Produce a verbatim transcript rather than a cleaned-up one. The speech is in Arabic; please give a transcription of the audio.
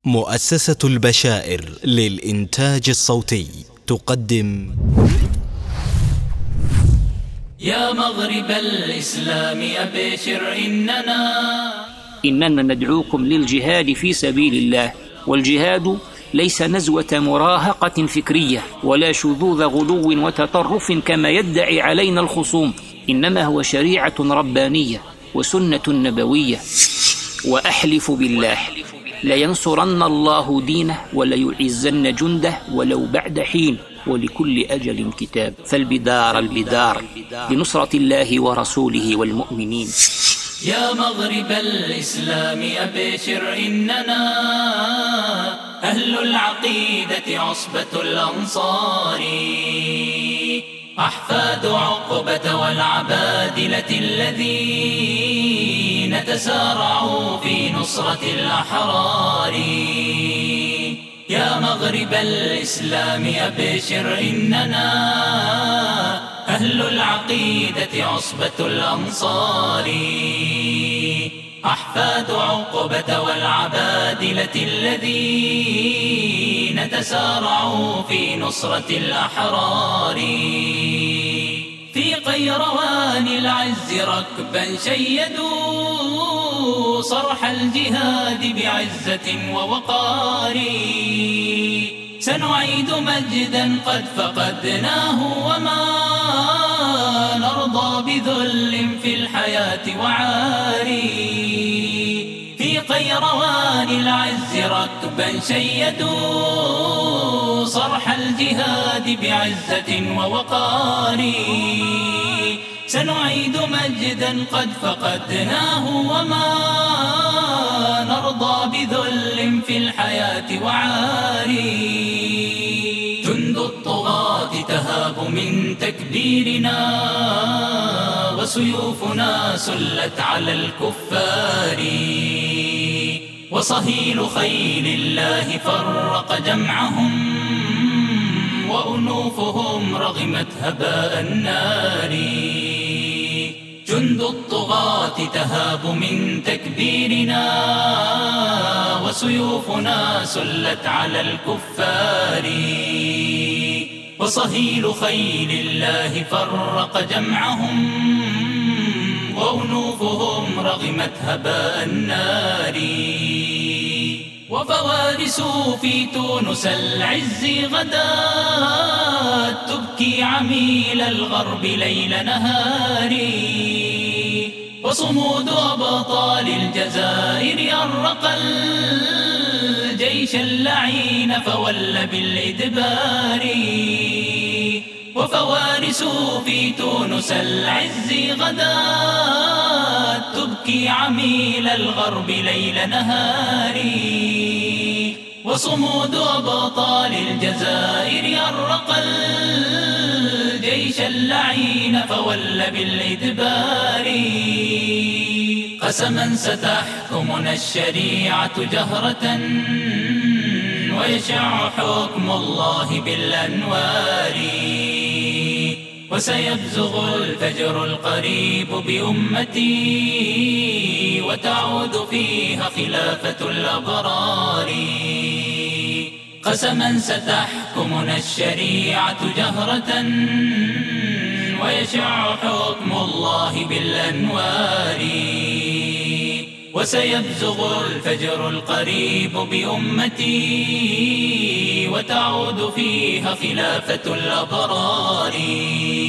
مؤسسة البشائر للإنتاج الصوتي تقدم يا مغرب الإسلام أبشر إننا إننا ندعوكم للجهاد في سبيل الله. والجهاد ليس نزوة مراهقة فكرية ولا شذوذ غلو وتطرف كما يدعي علينا الخصوم، إنما هو شريعة ربانية وسنة نبوية. وأحلف بالله لينصرن الله دينه وليعزن جنده ولو بعد حين، ولكل أجل كتاب، فالبدار البدار لنصرة الله ورسوله والمؤمنين. يا مغرب الإسلام أبشر إننا أهل العقيدة عصبة الأنصار، أحفاد عقبة والعبادلة الذين تسارعوا في نصرة الأحرار. يا مغرب الإسلام أبشر إننا أهل العقيدة عصبة الأنصار، أحفاد عقبة والعبادلة الذين تسارعوا في نصرة الأحرار. في قيروان العز ركبا شيدوا صرح الجهاد بعزة ووقار، سنعيد مجدا قد فقدناه وما نرضى بذل في الحياة وعاري. في قيروان العز ركبا شيدوا صرح الجهاد بعزة ووقار، سنعيد مجدا قد فقدناه وما نرضى بذل في الحياة وعاري. جند الطغاة تهاب من تكبيرنا وسيوفنا سلت على الكفار، وصهيل خيل الله فرق جمعهم وأنوفهم رغمت هباء النار. جند الطغاة تهاب من تكبيرنا وسيوفنا سلت على الكفار، وصهيل خيل الله فرق جمعهم وأنوفهم رغمت هباء النار. وفوارس في تونس العز غدا تبكي عميل الغرب ليل نهاري، وصمود أبطال الجزائر أرق الجيش اللعين فول بالإدبار. وفوارس في تونس العز غدا تبكي عميل الغرب ليل نهاري، وصمود أبطال الجزائر أرق الجيش اللعين فول بالإدبار. قسما ستحكمنا الشريعة جهرة ويشع حكم الله بالأنوار، وسيبزغ الفجر القريب بأمتي وتعود فيها خلافة الأبرار. قسما ستحكمنا الشريعة جهرة ويشع حكم الله بالأنوار، وسيبزغ الفجر القريب بأمتي وتعود فيها خلافة الأبرار.